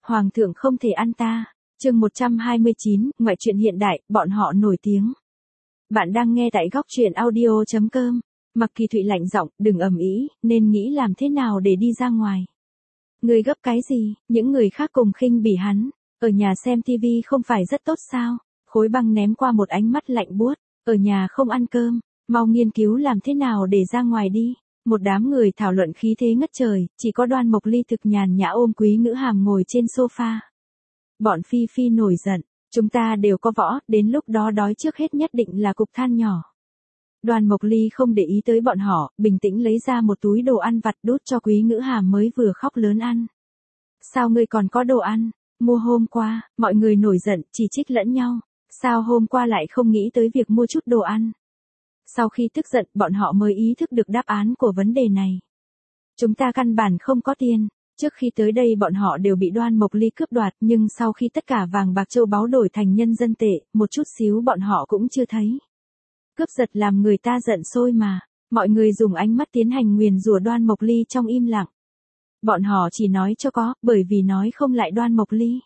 Hoàng thượng không thể ăn ta. Chương 129, ngoại truyện hiện đại, bọn họ nổi tiếng. Bạn đang nghe tại góc truyện audio.com. Mặc Kỳ Thụy lạnh giọng, đừng ầm ĩ, nên nghĩ làm thế nào để đi ra ngoài. Người gấp cái gì, những người khác cùng khinh bỉ hắn. Ở nhà xem tivi không phải rất tốt sao? Khối băng ném qua một ánh mắt lạnh buốt. Ở nhà không ăn cơm, mau nghiên cứu làm thế nào để ra ngoài đi. Một đám người thảo luận khí thế ngất trời, chỉ có Đoan Mộc Ly thực nhàn nhã ôm Quý Ngữ Hàm ngồi trên sofa. Bọn Phi Phi nổi giận, chúng ta đều có võ, đến lúc đó đói trước hết nhất định là cục than nhỏ. Đoan Mộc Ly không để ý tới bọn họ, bình tĩnh lấy ra một túi đồ ăn vặt đút cho Quý Ngữ Hàm mới vừa khóc lớn ăn. Sao ngươi còn có đồ ăn? Mua hôm qua, mọi người nổi giận, chỉ trích lẫn nhau. Sao hôm qua lại không nghĩ tới việc mua chút đồ ăn? Sau khi tức giận, bọn họ mới ý thức được đáp án của vấn đề này. Chúng ta căn bản không có tiền. Trước khi tới đây bọn họ đều bị Đoan Mộc Ly cướp đoạt, nhưng sau khi tất cả vàng bạc châu báu đổi thành nhân dân tệ, một chút xíu bọn họ cũng chưa thấy. Cướp giật làm người ta giận sôi mà. Mọi người dùng ánh mắt tiến hành nguyền rủa Đoan Mộc Ly trong im lặng. Bọn họ chỉ nói cho có, bởi vì nói không lại Đoan Mộc Ly.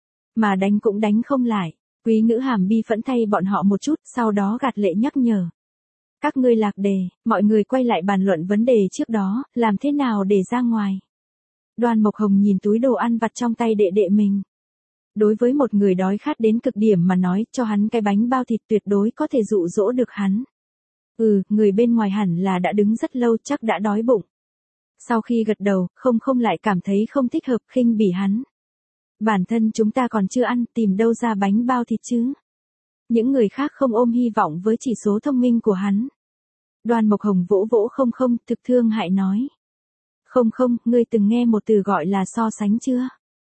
Mà đánh cũng đánh không lại. Quý Ngữ Hàm bi phẫn thay bọn họ một chút, sau đó gạt lệ nhắc nhở. Các ngươi lạc đề, mọi người quay lại bàn luận vấn đề trước đó, làm thế nào để ra ngoài. Đoan Mộc Hồng nhìn túi đồ ăn vặt trong tay đệ đệ mình. Đối với một người đói khát đến cực điểm mà nói, cho hắn cái bánh bao thịt tuyệt đối có thể dụ dỗ được hắn. Người bên ngoài hẳn là đã đứng rất lâu, chắc đã đói bụng. Sau khi gật đầu, không lại cảm thấy không thích hợp, khinh bỉ hắn. Bản thân chúng ta còn chưa ăn, tìm đâu ra bánh bao thịt chứ. Những người khác không ôm hy vọng với chỉ số thông minh của hắn. Đoan Mộc Hồng vỗ vỗ không, thực thương hại nói. Không, ngươi từng nghe một từ gọi là so sánh chưa?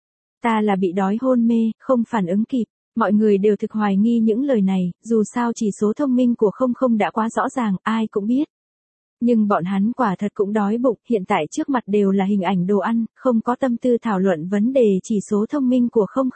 Ta là bị đói hôn mê, không phản ứng kịp. Mọi người đều thực hoài nghi những lời này, dù sao chỉ số thông minh của không đã quá rõ ràng, ai cũng biết. Nhưng bọn hắn quả thật cũng đói bụng, hiện tại trước mặt đều là hình ảnh đồ ăn, không có tâm tư thảo luận vấn đề chỉ số thông minh của không.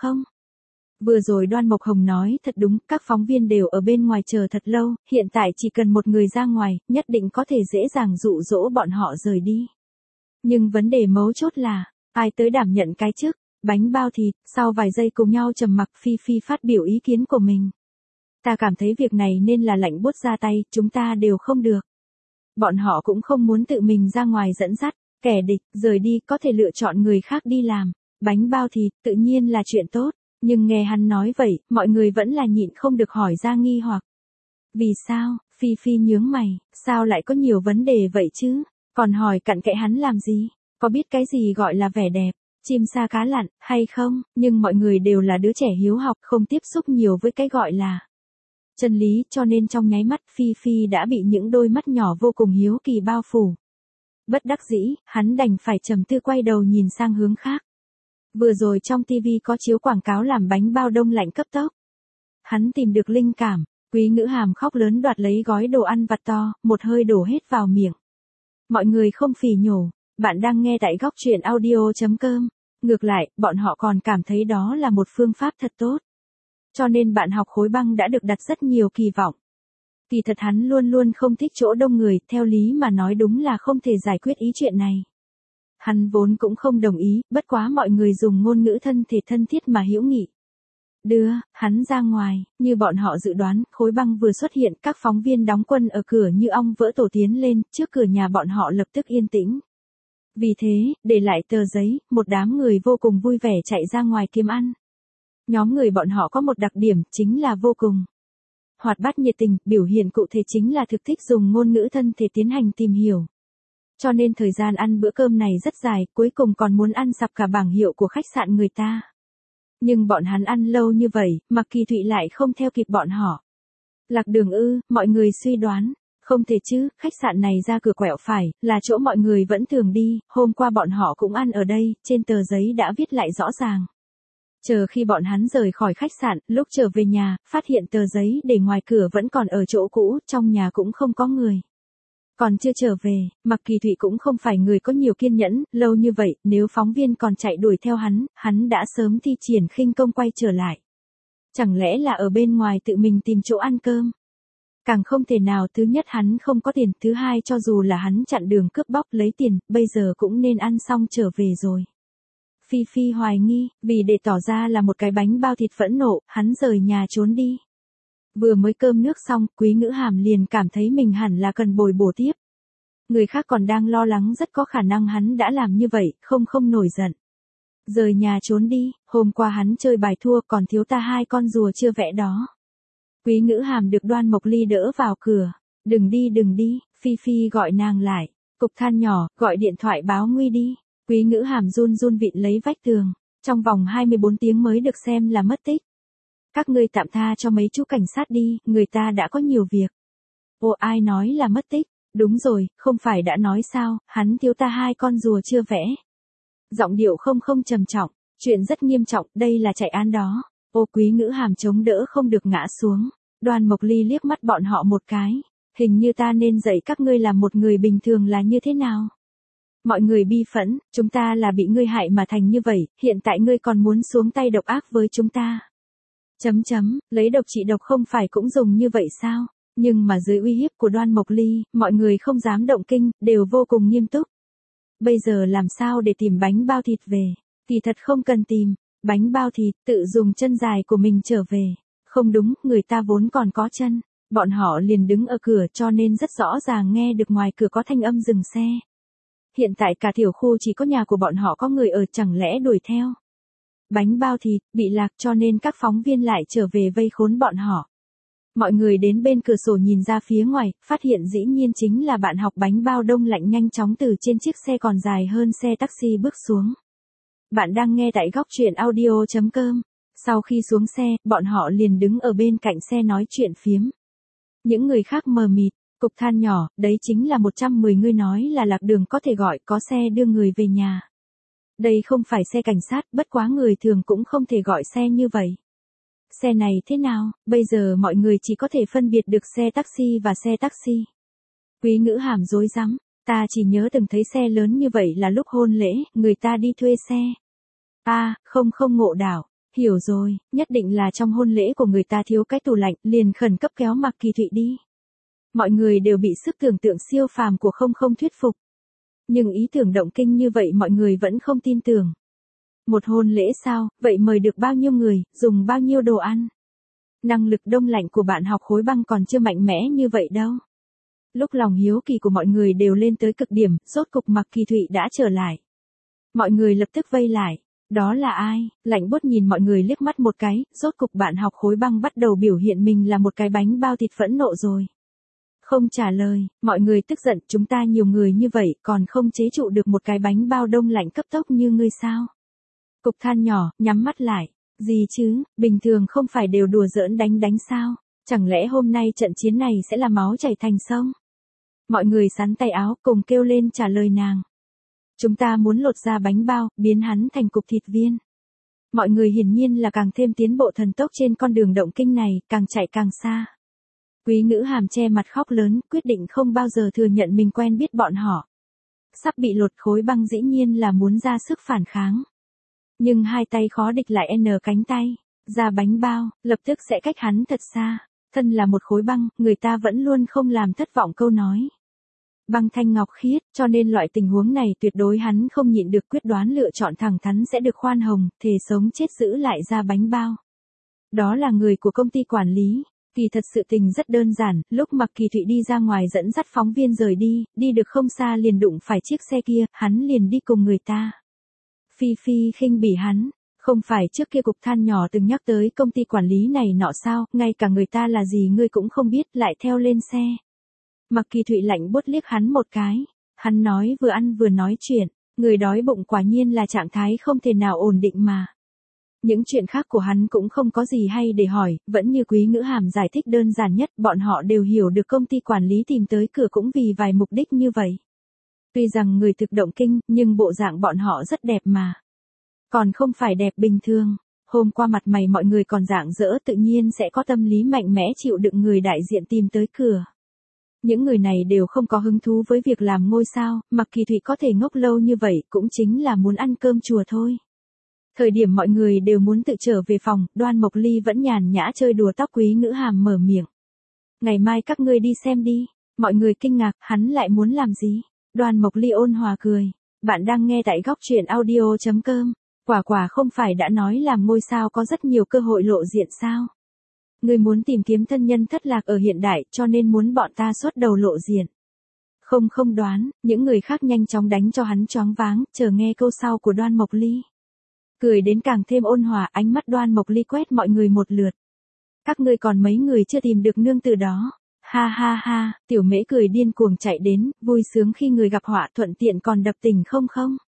Vừa rồi Đoan Mộc Hồng nói thật đúng, các phóng viên đều ở bên ngoài chờ thật lâu, hiện tại chỉ cần một người ra ngoài, nhất định có thể dễ dàng dụ dỗ bọn họ rời đi. Nhưng vấn đề mấu chốt là, ai tới đảm nhận cái chức, bánh bao thịt, sau vài giây cùng nhau trầm mặc Phi Phi phát biểu ý kiến của mình. Ta cảm thấy việc này nên là lạnh buốt ra tay, chúng ta đều không được. Bọn họ cũng không muốn tự mình ra ngoài dẫn dắt, kẻ địch, rời đi, có thể lựa chọn người khác đi làm. Bánh bao thịt, tự nhiên là chuyện tốt. Nhưng nghe hắn nói vậy, mọi người vẫn là nhịn không được hỏi ra nghi hoặc. Vì sao? Phi Phi nhướng mày, sao lại có nhiều vấn đề vậy chứ? Còn hỏi cặn kẽ hắn làm gì? Có biết cái gì gọi là vẻ đẹp, chim sa cá lặn, hay không? Nhưng mọi người đều là đứa trẻ hiếu học, không tiếp xúc nhiều với cái gọi là chân lý, cho nên trong nháy mắt Phi Phi đã bị những đôi mắt nhỏ vô cùng hiếu kỳ bao phủ. Bất đắc dĩ, hắn đành phải trầm tư quay đầu nhìn sang hướng khác. Vừa rồi trong TV có chiếu quảng cáo làm bánh bao đông lạnh cấp tốc. Hắn tìm được linh cảm, Quý Ngữ Hàm khóc lớn đoạt lấy gói đồ ăn vặt to, một hơi đổ hết vào miệng. Mọi người không phỉ nhổ, bạn đang nghe tại góc truyện audio.com. Ngược lại, bọn họ còn cảm thấy đó là một phương pháp thật tốt. Cho nên bạn học khối băng đã được đặt rất nhiều kỳ vọng. Kỳ thật hắn luôn luôn không thích chỗ đông người, theo lý mà nói đúng là không thể giải quyết ý chuyện này. Hắn vốn cũng không đồng ý, bất quá mọi người dùng ngôn ngữ thân thể thân thiết mà hữu nghị. Đưa hắn ra ngoài, như bọn họ dự đoán, khối băng vừa xuất hiện, các phóng viên đóng quân ở cửa như ong vỡ tổ tiến lên, trước cửa nhà bọn họ lập tức yên tĩnh. Vì thế, để lại tờ giấy, một đám người vô cùng vui vẻ chạy ra ngoài kiếm ăn. Nhóm người bọn họ có một đặc điểm, chính là vô cùng hoạt bát nhiệt tình, biểu hiện cụ thể chính là thực thích dùng ngôn ngữ thân thể tiến hành tìm hiểu. Cho nên thời gian ăn bữa cơm này rất dài, cuối cùng còn muốn ăn sập cả bảng hiệu của khách sạn người ta. Nhưng bọn hắn ăn lâu như vậy, Mặc Kỳ Thụy lại không theo kịp bọn họ. Lạc đường mọi người suy đoán. Không thể chứ, khách sạn này ra cửa quẹo phải, là chỗ mọi người vẫn thường đi, hôm qua bọn họ cũng ăn ở đây, trên tờ giấy đã viết lại rõ ràng. Chờ khi bọn hắn rời khỏi khách sạn, lúc trở về nhà, phát hiện tờ giấy để ngoài cửa vẫn còn ở chỗ cũ, trong nhà cũng không có người. Còn chưa trở về, Mặc Kỳ Thụy cũng không phải người có nhiều kiên nhẫn, lâu như vậy, nếu phóng viên còn chạy đuổi theo hắn đã sớm thi triển khinh công quay trở lại. Chẳng lẽ là ở bên ngoài tự mình tìm chỗ ăn cơm? Càng không thể nào, thứ nhất hắn không có tiền, thứ hai cho dù là hắn chặn đường cướp bóc lấy tiền, bây giờ cũng nên ăn xong trở về rồi. Phi Phi hoài nghi, vì để tỏ ra là một cái bánh bao thịt phẫn nộ, hắn rời nhà trốn đi. Vừa mới cơm nước xong, Quý Ngữ Hàm liền cảm thấy mình hẳn là cần bồi bổ tiếp. Người khác còn đang lo lắng rất có khả năng hắn đã làm như vậy, không nổi giận. Rời nhà trốn đi, hôm qua hắn chơi bài thua còn thiếu ta 2 con rùa chưa vẽ đó. Quý Ngữ Hàm được Đoan Mộc Ly đỡ vào cửa. Đừng đi, Phi Phi gọi nàng lại. Cục than nhỏ, gọi điện thoại báo nguy đi. Quý Ngữ Hàm run vịn lấy vách tường. Trong vòng 24 tiếng mới được xem là mất tích. Các ngươi tạm tha cho mấy chú cảnh sát đi, người ta đã có nhiều việc. Ồ, ai nói là mất tích? Đúng rồi, không phải đã nói sao, hắn thiếu ta 2 con rùa chưa vẽ. Giọng điệu không trầm trọng, chuyện rất nghiêm trọng, đây là chạy án đó. Ô, Quý Ngữ Hàm chống đỡ không được ngã xuống. Đoan Mộc Ly liếc mắt bọn họ một cái. Hình như ta nên dạy các ngươi làm một người bình thường là như thế nào. Mọi người bi phẫn, chúng ta là bị ngươi hại mà thành như vậy, hiện tại ngươi còn muốn xuống tay độc ác với chúng ta. Lấy độc trị độc không phải cũng dùng như vậy sao? Nhưng mà dưới uy hiếp của Đoan Mộc Ly, mọi người không dám động kinh, đều vô cùng nghiêm túc. Bây giờ làm sao để tìm bánh bao thịt về? Thì thật không cần tìm, bánh bao thịt, tự dùng chân dài của mình trở về. Không đúng, người ta vốn còn có chân. Bọn họ liền đứng ở cửa cho nên rất rõ ràng nghe được ngoài cửa có thanh âm dừng xe. Hiện tại cả tiểu khu chỉ có nhà của bọn họ có người ở, chẳng lẽ đuổi theo. Bánh bao thịt, bị lạc cho nên các phóng viên lại trở về vây khốn bọn họ. Mọi người đến bên cửa sổ nhìn ra phía ngoài, phát hiện dĩ nhiên chính là bạn học bánh bao đông lạnh nhanh chóng từ trên chiếc xe còn dài hơn xe taxi bước xuống. Bạn đang nghe tại góc truyện audio.com. Sau khi xuống xe, bọn họ liền đứng ở bên cạnh xe nói chuyện phiếm. Những người khác mờ mịt, cục than nhỏ, đấy chính là 110 người nói là lạc đường có thể gọi, có xe đưa người về nhà. Đây không phải xe cảnh sát, bất quá người thường cũng không thể gọi xe như vậy. Xe này thế nào, bây giờ mọi người chỉ có thể phân biệt được xe taxi và xe taxi. Quý Ngữ Hàm rối rắm, ta chỉ nhớ từng thấy xe lớn như vậy là lúc hôn lễ, người ta đi thuê xe. Không ngộ đảo, hiểu rồi, nhất định là trong hôn lễ của người ta thiếu cái tủ lạnh, liền khẩn cấp kéo Mạc Kỳ Thụy đi. Mọi người đều bị sức tưởng tượng siêu phàm của không thuyết phục. Nhưng ý tưởng động kinh như vậy mọi người vẫn không tin tưởng. Một hôn lễ sao, vậy mời được bao nhiêu người, dùng bao nhiêu đồ ăn? Năng lực đông lạnh của bạn học khối băng còn chưa mạnh mẽ như vậy đâu. Lúc lòng hiếu kỳ của mọi người đều lên tới cực điểm, rốt cục Mạc Kỳ Thụy đã trở lại. Mọi người lập tức vây lại. Đó là ai? Lạnh buốt nhìn mọi người liếc mắt một cái, rốt cục bạn học khối băng bắt đầu biểu hiện mình là một cái bánh bao thịt phẫn nộ rồi. Không trả lời, mọi người tức giận, chúng ta nhiều người như vậy còn không chế trụ được một cái bánh bao đông lạnh cấp tốc như ngươi sao? Cục than nhỏ, nhắm mắt lại. Gì chứ, bình thường không phải đều đùa giỡn đánh sao? Chẳng lẽ hôm nay trận chiến này sẽ là máu chảy thành sông? Mọi người xắn tay áo cùng kêu lên trả lời nàng. Chúng ta muốn lột ra bánh bao, biến hắn thành cục thịt viên. Mọi người hiển nhiên là càng thêm tiến bộ thần tốc trên con đường động kinh này, càng chạy càng xa. Quý Ngữ Hàm che mặt khóc lớn, quyết định không bao giờ thừa nhận mình quen biết bọn họ. Sắp bị lột khối băng dĩ nhiên là muốn ra sức phản kháng. Nhưng hai tay khó địch lại cánh tay, ra bánh bao, lập tức sẽ cách hắn thật xa. Thân là một khối băng, người ta vẫn luôn không làm thất vọng câu nói. Băng thanh ngọc khiết, cho nên loại tình huống này tuyệt đối hắn không nhịn được, quyết đoán lựa chọn thẳng thắn sẽ được khoan hồng, thề sống chết giữ lại ra bánh bao. Đó là người của công ty quản lý. Kỳ thật sự tình rất đơn giản, lúc Mạc Kỳ Thụy đi ra ngoài dẫn dắt phóng viên rời đi được không xa liền đụng phải chiếc xe kia, hắn liền đi cùng người ta. Phi Phi khinh bỉ hắn, không phải trước kia cục than nhỏ từng nhắc tới công ty quản lý này nọ sao, ngay cả người ta là gì ngươi cũng không biết, lại theo lên xe. Mạc Kỳ Thụy lạnh buốt liếc hắn một cái, hắn nói vừa ăn vừa nói chuyện, người đói bụng quả nhiên là trạng thái không thể nào ổn định mà. Những chuyện khác của hắn cũng không có gì hay để hỏi, vẫn như Quý Ngữ Hàm giải thích đơn giản nhất, bọn họ đều hiểu được công ty quản lý tìm tới cửa cũng vì vài mục đích như vậy. Tuy rằng người thực động kinh, nhưng bộ dạng bọn họ rất đẹp mà. Còn không phải đẹp bình thường, hôm qua mặt mày mọi người còn rạng rỡ, tự nhiên sẽ có tâm lý mạnh mẽ chịu đựng người đại diện tìm tới cửa. Những người này đều không có hứng thú với việc làm ngôi sao, Mạc Kỳ Thụy có thể ngốc lâu như vậy cũng chính là muốn ăn cơm chùa thôi. Thời điểm mọi người đều muốn tự trở về phòng, Đoan Mộc Ly vẫn nhàn nhã chơi đùa tóc. Quý Ngữ Hàm mở miệng. Ngày mai các ngươi đi xem đi. Mọi người kinh ngạc, hắn lại muốn làm gì? Đoan Mộc Ly ôn hòa cười. Bạn đang nghe tại góc truyện audio.com. Quả quả không phải đã nói làm ngôi sao có rất nhiều cơ hội lộ diện sao? Ngươi muốn tìm kiếm thân nhân thất lạc ở hiện đại cho nên muốn bọn ta xuất đầu lộ diện. Không đoán, những người khác nhanh chóng đánh cho hắn choáng váng, chờ nghe câu sau của Đoan Mộc Ly. Cười đến càng thêm ôn hòa, ánh mắt Đoan Mộc Ly quét mọi người một lượt. Các ngươi còn mấy người chưa tìm được nương tử đó. Ha ha ha, tiểu mễ cười điên cuồng chạy đến, vui sướng khi người gặp họa, thuận tiện còn đập tình không.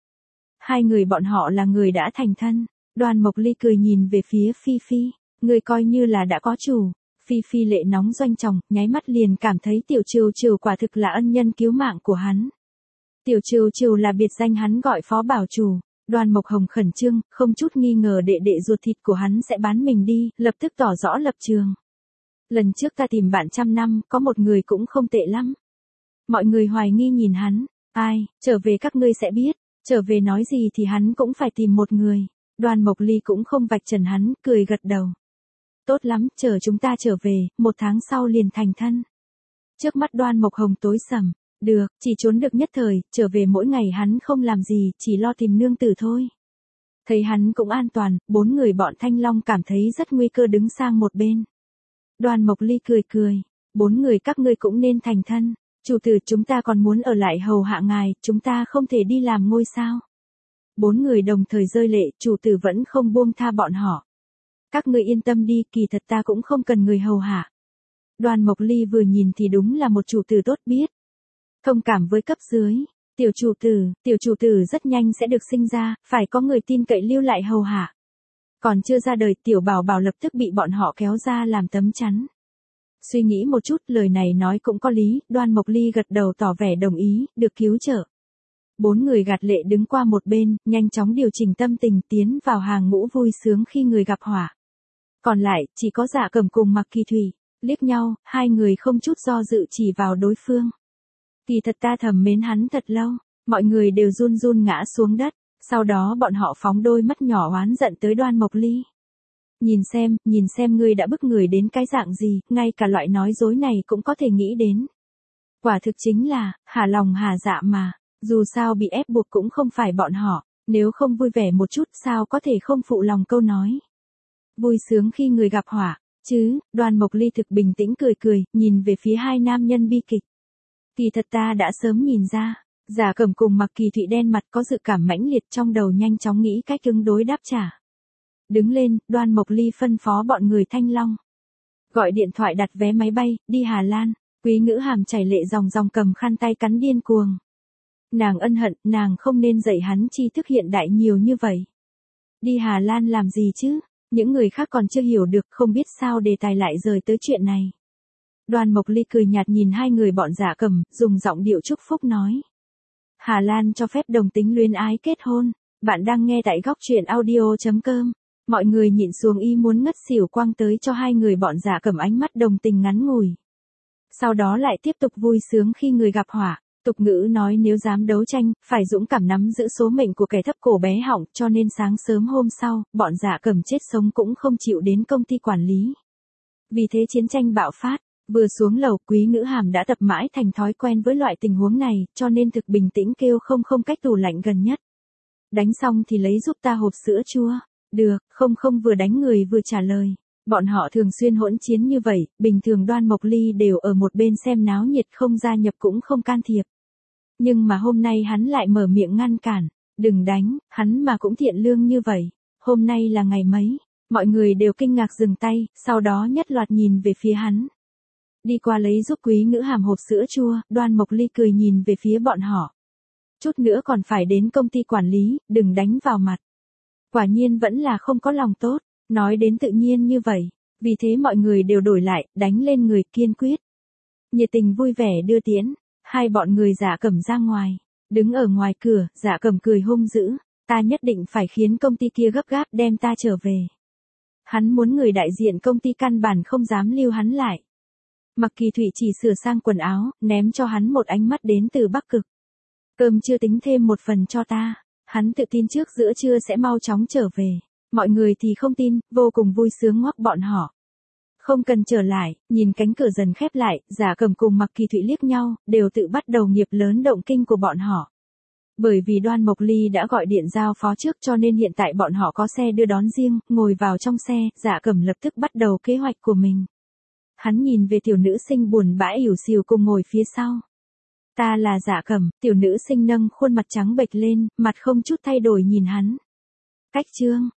Hai người bọn họ là người đã thành thân. Đoan Mộc Ly cười nhìn về phía Phi Phi. Người coi như là đã có chủ. Phi Phi lệ nóng doanh tròng, nháy mắt liền cảm thấy Tiểu Trừu Trừu quả thực là ân nhân cứu mạng của hắn. Tiểu Trừu Trừu là biệt danh hắn gọi phó bảo chủ. Đoan Mộc Hồng khẩn trương, không chút nghi ngờ đệ đệ ruột thịt của hắn sẽ bán mình đi, lập tức tỏ rõ lập trường. Lần trước ta tìm bạn trăm năm, có một người cũng không tệ lắm. Mọi người hoài nghi nhìn hắn. Ai, trở về các ngươi sẽ biết. Trở về nói gì thì hắn cũng phải tìm một người. Đoan Mộc Ly cũng không vạch trần hắn, cười gật đầu. Tốt lắm, chờ chúng ta trở về, 1 tháng sau liền thành thân. Trước mắt Đoan Mộc Hồng tối sầm. Được, chỉ trốn được nhất thời, trở về mỗi ngày hắn không làm gì, chỉ lo tìm nương tử thôi. Thấy hắn cũng an toàn, 4 người bọn Thanh Long cảm thấy rất nguy cơ đứng sang một bên. Đoan Mộc Ly cười. 4 người các ngươi cũng nên thành thân. Chủ tử chúng ta còn muốn ở lại hầu hạ ngài, chúng ta không thể đi làm ngôi sao. 4 người đồng thời rơi lệ, chủ tử vẫn không buông tha bọn họ. Các ngươi yên tâm đi, kỳ thật ta cũng không cần người hầu hạ. Đoan Mộc Ly vừa nhìn thì đúng là một chủ tử tốt biết. Thông cảm với cấp dưới, tiểu chủ tử rất nhanh sẽ được sinh ra, phải có người tin cậy lưu lại hầu hạ. Còn chưa ra đời tiểu bảo bảo lập tức bị bọn họ kéo ra làm tấm chắn. Suy nghĩ một chút, lời này nói cũng có lý, Đoan Mộc Ly gật đầu tỏ vẻ đồng ý, được cứu trợ. 4 người gạt lệ đứng qua một bên, nhanh chóng điều chỉnh tâm tình tiến vào hàng ngũ vui sướng khi người gặp họa. Còn lại, chỉ có Dạ Cẩm cùng Mạc Kỳ Thủy, liếc nhau, hai người không chút do dự chỉ vào đối phương. Kỳ thật ta thầm mến hắn thật lâu, mọi người đều run ngã xuống đất, sau đó bọn họ phóng đôi mắt nhỏ oán giận tới Đoan Mộc Ly. Nhìn xem ngươi đã bức người đến cái dạng gì, ngay cả loại nói dối này cũng có thể nghĩ đến. Quả thực chính là, hà lòng hà dạ mà, dù sao bị ép buộc cũng không phải bọn họ, nếu không vui vẻ một chút sao có thể không phụ lòng câu nói. Vui sướng khi người gặp họa, chứ, Đoan Mộc Ly thực bình tĩnh cười, nhìn về phía hai nam nhân bi kịch. Kỳ thật ta đã sớm nhìn ra, Dạ Cẩm cùng Mạc Kỳ Thụy đen mặt có dự cảm mãnh liệt trong đầu nhanh chóng nghĩ cách ứng đối đáp trả. Đứng lên, Đoan Mộc Ly phân phó bọn người Thanh Long. Gọi điện thoại đặt vé máy bay, đi Hà Lan, Quý Ngữ Hàm chảy lệ ròng cầm khăn tay cắn điên cuồng. Nàng ân hận, nàng không nên dạy hắn tri thức hiện đại nhiều như vậy. Đi Hà Lan làm gì chứ? Những người khác còn chưa hiểu được, không biết sao đề tài lại rời tới chuyện này. Đoan Mộc Ly cười nhạt nhìn hai người bọn Dạ Cẩm, dùng giọng điệu chúc phúc nói. Hà Lan cho phép đồng tính luyến ái kết hôn. Bạn đang nghe tại góc truyện audio.com. Mọi người nhịn xuống ý muốn ngất xỉu quăng tới cho hai người bọn Dạ Cẩm ánh mắt đồng tình ngắn ngủi. Sau đó lại tiếp tục vui sướng khi người gặp họa. Tục ngữ nói nếu dám đấu tranh, phải dũng cảm nắm giữ số mệnh của kẻ thấp cổ bé họng, cho nên sáng sớm hôm sau, bọn Dạ Cẩm chết sống cũng không chịu đến công ty quản lý. Vì thế chiến tranh bạo phát, vừa xuống lầu Quý Ngữ Hàm đã tập mãi thành thói quen với loại tình huống này, cho nên thực bình tĩnh kêu không cách tủ lạnh gần nhất. Đánh xong thì lấy giúp ta hộp sữa chua. Được, không vừa đánh người vừa trả lời. Bọn họ thường xuyên hỗn chiến như vậy, bình thường Đoan Mộc Ly đều ở một bên xem náo nhiệt không gia nhập cũng không can thiệp. Nhưng mà hôm nay hắn lại mở miệng ngăn cản. Đừng đánh, hắn mà cũng thiện lương như vậy. Hôm nay là ngày mấy? Mọi người đều kinh ngạc dừng tay, sau đó nhất loạt nhìn về phía hắn. Đi qua lấy giúp Quý Ngữ Hàm hộp sữa chua, Đoan Mộc Ly cười nhìn về phía bọn họ. Chút nữa còn phải đến công ty quản lý, đừng đánh vào mặt. Quả nhiên vẫn là không có lòng tốt, nói đến tự nhiên như vậy. Vì thế mọi người đều đổi lại, đánh lên người kiên quyết. Nhiệt tình vui vẻ đưa tiễn, hai bọn người Dạ Cẩm ra ngoài. Đứng ở ngoài cửa, Dạ Cẩm cười hung dữ. Ta nhất định phải khiến công ty kia gấp gáp đem ta trở về. Hắn muốn người đại diện công ty căn bản không dám lưu hắn lại. Mạc Kỳ Thụy chỉ sửa sang quần áo, ném cho hắn một ánh mắt đến từ Bắc Cực. Cơm chưa tính thêm một phần cho ta. Hắn tự tin trước giữa trưa sẽ mau chóng trở về. Mọi người thì không tin, vô cùng vui sướng ngoắc bọn họ. Không cần trở lại, nhìn cánh cửa dần khép lại, Dạ Cẩm cùng Mạc Kỳ Thụy liếc nhau, đều tự bắt đầu nghiệp lớn động kinh của bọn họ. Bởi vì Đoan Mộc Ly đã gọi điện giao phó trước cho nên hiện tại bọn họ có xe đưa đón riêng, ngồi vào trong xe, Dạ Cẩm lập tức bắt đầu kế hoạch của mình. Hắn nhìn về tiểu nữ sinh buồn bã ỉu xìu cùng ngồi phía sau. Ta là Dạ Cẩm, tiểu nữ sinh nâng khuôn mặt trắng bệch lên, mặt không chút thay đổi nhìn hắn. Cách chương